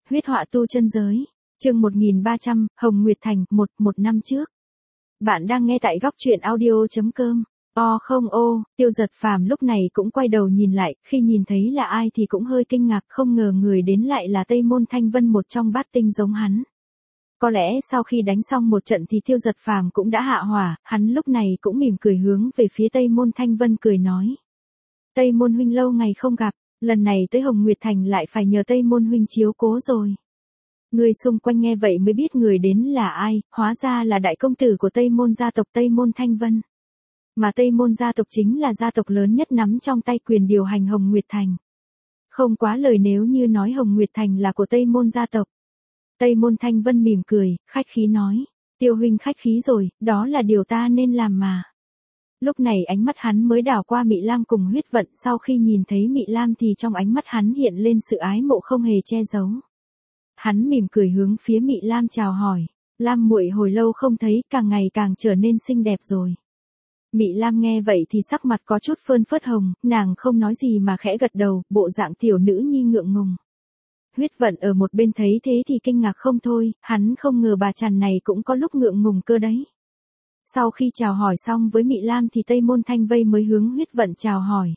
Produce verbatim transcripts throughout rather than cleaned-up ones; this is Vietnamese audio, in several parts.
Huyết họa tu chân giới. Chương một nghìn ba trăm, Hồng Nguyệt Thành, một, một năm trước. Bạn đang nghe tại góc truyện audio chấm com. O không ô, Tiêu Giật Phàm lúc này cũng quay đầu nhìn lại, khi nhìn thấy là ai thì cũng hơi kinh ngạc, không ngờ người đến lại là Tây Môn Thanh Vân, một trong bát tinh giống hắn. Có lẽ sau khi đánh xong một trận thì Tiêu Giật Phàm cũng đã hạ hỏa, hắn lúc này cũng mỉm cười hướng về phía Tây Môn Thanh Vân cười nói. Tây Môn huynh lâu ngày không gặp, lần này tới Hồng Nguyệt Thành lại phải nhờ Tây Môn huynh chiếu cố rồi. Người xung quanh nghe vậy mới biết người đến là ai, hóa ra là đại công tử của Tây Môn gia tộc Tây Môn Thanh Vân. Mà Tây Môn gia tộc chính là gia tộc lớn nhất nắm trong tay quyền điều hành Hồng Nguyệt Thành. Không quá lời nếu như nói Hồng Nguyệt Thành là của Tây Môn gia tộc. Tây Môn Thanh Vân mỉm cười, khách khí nói, Tiêu huynh khách khí rồi, đó là điều ta nên làm mà. Lúc này ánh mắt hắn mới đảo qua Mị Lam cùng Huyết Vận, sau khi nhìn thấy Mị Lam thì trong ánh mắt hắn hiện lên sự ái mộ không hề che giấu. Hắn mỉm cười hướng phía Mị Lam chào hỏi, Lam muội hồi lâu không thấy, càng ngày càng trở nên xinh đẹp rồi. Mị Lam nghe vậy thì sắc mặt có chút phơn phớt hồng, nàng không nói gì mà khẽ gật đầu, bộ dạng tiểu nữ nhi ngượng ngùng. Huyết Vận ở một bên thấy thế thì kinh ngạc không thôi, hắn không ngờ bà chằn này cũng có lúc ngượng ngùng cơ đấy. Sau khi chào hỏi xong với Mị Lam thì Tây Môn Thanh Vây mới hướng Huyết Vận chào hỏi.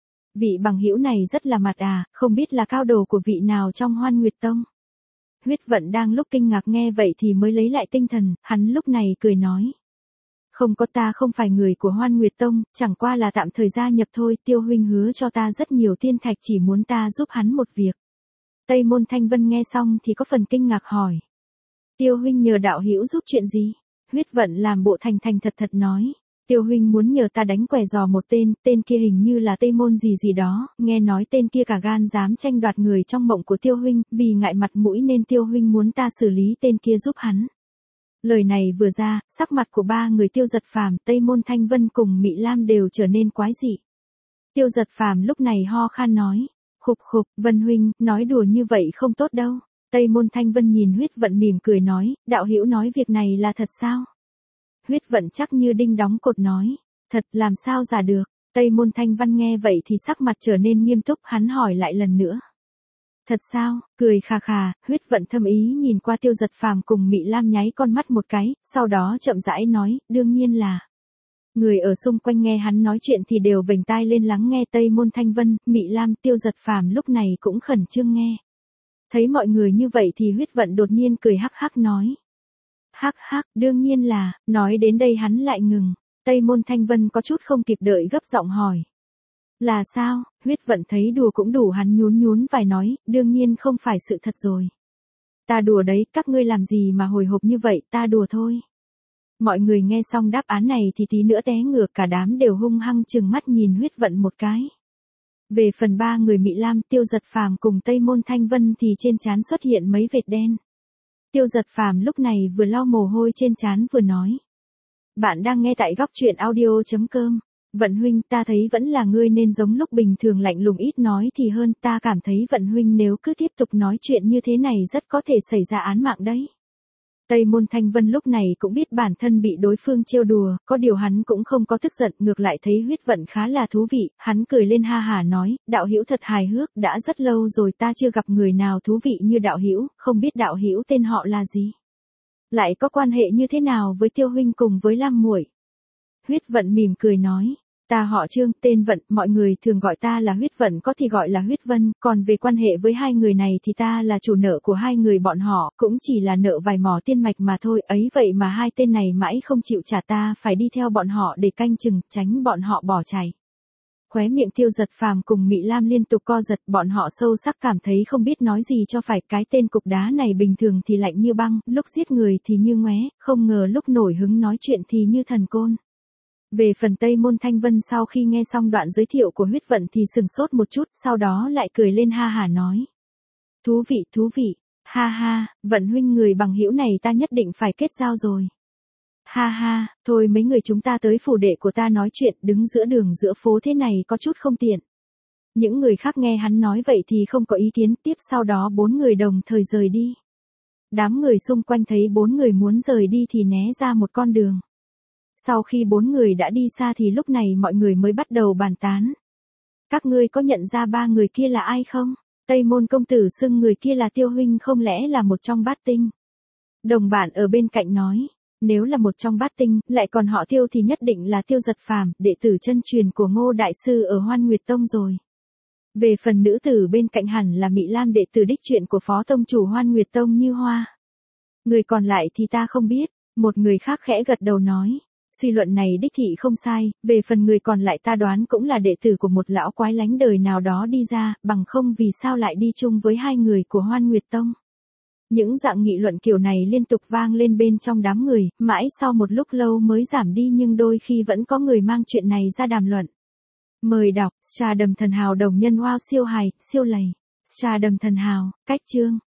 Vị bằng hữu này rất là mặt à, không biết là cao đồ của vị nào trong Hoan Nguyệt Tông. Huyết Vận đang lúc kinh ngạc nghe vậy thì mới lấy lại tinh thần, hắn lúc này cười nói. Không có, ta không phải người của Hoan Nguyệt Tông, chẳng qua là tạm thời gia nhập thôi, Tiêu huynh hứa cho ta rất nhiều tiên thạch, chỉ muốn ta giúp hắn một việc. Tây Môn Thanh Vân nghe xong thì có phần kinh ngạc hỏi. Tiêu huynh nhờ đạo hữu giúp chuyện gì? Huyết Vận làm bộ thành thành thật thật nói. Tiêu huynh muốn nhờ ta đánh quẻ giò một tên, tên kia hình như là Tây Môn gì gì đó, nghe nói tên kia cả gan dám tranh đoạt người trong mộng của Tiêu huynh, vì ngại mặt mũi nên Tiêu huynh muốn ta xử lý tên kia giúp hắn. Lời này vừa ra, sắc mặt của ba người Tiêu Giật Phàm, Tây Môn Thanh Vân cùng Mị Lam đều trở nên quái dị. Tiêu Giật Phàm lúc này ho khan nói, khục khục, Vân huynh, nói đùa như vậy không tốt đâu. Tây Môn Thanh Vân nhìn Huyết Vận mỉm cười nói, đạo hữu nói việc này là thật sao? Huyết Vận chắc như đinh đóng cột nói, thật, làm sao giả được. Tây Môn Thanh Vân nghe vậy thì sắc mặt trở nên nghiêm túc, hắn hỏi lại lần nữa. Thật sao? Cười khà khà, Huyết Vận thâm ý nhìn qua Tiêu Giật Phàm cùng Mị Lam nháy con mắt một cái, sau đó chậm rãi nói, đương nhiên là. Người ở xung quanh nghe hắn nói chuyện thì đều vểnh tai lên lắng nghe. Tây Môn Thanh Vân, Mị Lam, Tiêu Giật Phàm lúc này cũng khẩn trương nghe. Thấy mọi người như vậy thì Huyết Vận đột nhiên cười hắc hắc nói. Hắc hắc, đương nhiên là, nói đến đây hắn lại ngừng. Tây Môn Thanh Vân có chút không kịp đợi gấp giọng hỏi. Là sao? Huyết Vận thấy đùa cũng đủ, hắn nhún nhún vai nói, đương nhiên không phải sự thật rồi. Ta đùa đấy, các ngươi làm gì mà hồi hộp như vậy, ta đùa thôi. Mọi người nghe xong đáp án này thì tí nữa té ngửa, cả đám đều hung hăng trừng mắt nhìn Huyết Vận một cái. Về phần ba người Mị Lam, Tiêu Giật Phàm cùng Tây Môn Thanh Vân thì trên trán xuất hiện mấy vệt đen. Tiêu Giật Phàm lúc này vừa lau mồ hôi trên trán vừa nói. Bạn đang nghe tại góc truyện audio chấm com. Vận huynh, ta thấy vẫn là ngươi nên giống lúc bình thường lạnh lùng ít nói thì hơn, ta cảm thấy Vận huynh nếu cứ tiếp tục nói chuyện như thế này rất có thể xảy ra án mạng đấy. Tây Môn Thanh Vân lúc này cũng biết bản thân bị đối phương trêu đùa, có điều hắn cũng không có tức giận, ngược lại thấy Huyết Vận khá là thú vị, hắn cười lên ha hả nói, đạo hữu thật hài hước, đã rất lâu rồi ta chưa gặp người nào thú vị như đạo hữu, không biết đạo hữu tên họ là gì? Lại có quan hệ như thế nào với Tiêu huynh cùng với Lam muội? Huyết Vận mỉm cười nói, ta họ Trương, tên Vận, mọi người thường gọi ta là Huyết Vận, có thì gọi là Huyết Vân, còn về quan hệ với hai người này thì ta là chủ nợ của hai người bọn họ, cũng chỉ là nợ vài mỏ tiên mạch mà thôi, ấy vậy mà hai tên này mãi không chịu trả, ta phải đi theo bọn họ để canh chừng, tránh bọn họ bỏ chạy. Khóe miệng Tiêu Giật Phàm cùng Mị Lam liên tục co giật, bọn họ sâu sắc cảm thấy không biết nói gì cho phải, cái tên cục đá này bình thường thì lạnh như băng, lúc giết người thì như ngoé, không ngờ lúc nổi hứng nói chuyện thì như thần côn. Về phần Tây Môn Thanh Vân sau khi nghe xong đoạn giới thiệu của Huyết Vận thì sừng sốt một chút, sau đó lại cười lên ha hả nói. Thú vị, thú vị, ha ha, Vận huynh người bằng hữu này ta nhất định phải kết giao rồi. Ha ha, thôi mấy người chúng ta tới phủ đệ của ta nói chuyện, đứng giữa đường giữa phố thế này có chút không tiện. Những người khác nghe hắn nói vậy thì không có ý kiến, tiếp sau đó bốn người đồng thời rời đi. Đám người xung quanh thấy bốn người muốn rời đi thì né ra một con đường. Sau khi bốn người đã đi xa thì lúc này mọi người mới bắt đầu bàn tán. Các ngươi có nhận ra ba người kia là ai không? Tây môn công tử xưng người kia là Tiêu huynh không lẽ là một trong bát tinh. Đồng bạn ở bên cạnh nói, nếu là một trong bát tinh, lại còn họ Tiêu thì nhất định là Tiêu Giật Phàm, đệ tử chân truyền của Ngô đại sư ở Hoan Nguyệt Tông rồi. Về phần nữ tử bên cạnh hẳn là Mị Lam đệ tử đích truyện của phó tông chủ Hoan Nguyệt Tông Như Hoa. Người còn lại thì ta không biết, một người khác khẽ gật đầu nói. Suy luận này đích thị không sai, về phần người còn lại ta đoán cũng là đệ tử của một lão quái lánh đời nào đó đi ra, bằng không vì sao lại đi chung với hai người của Hoan Nguyệt Tông. Những dạng nghị luận kiểu này liên tục vang lên bên trong đám người, mãi sau một lúc lâu mới giảm đi nhưng đôi khi vẫn có người mang chuyện này ra đàm luận. Mời đọc, trà đầm thần hào đồng nhân wow siêu hài, siêu lầy. Trà đầm thần hào, cách chương.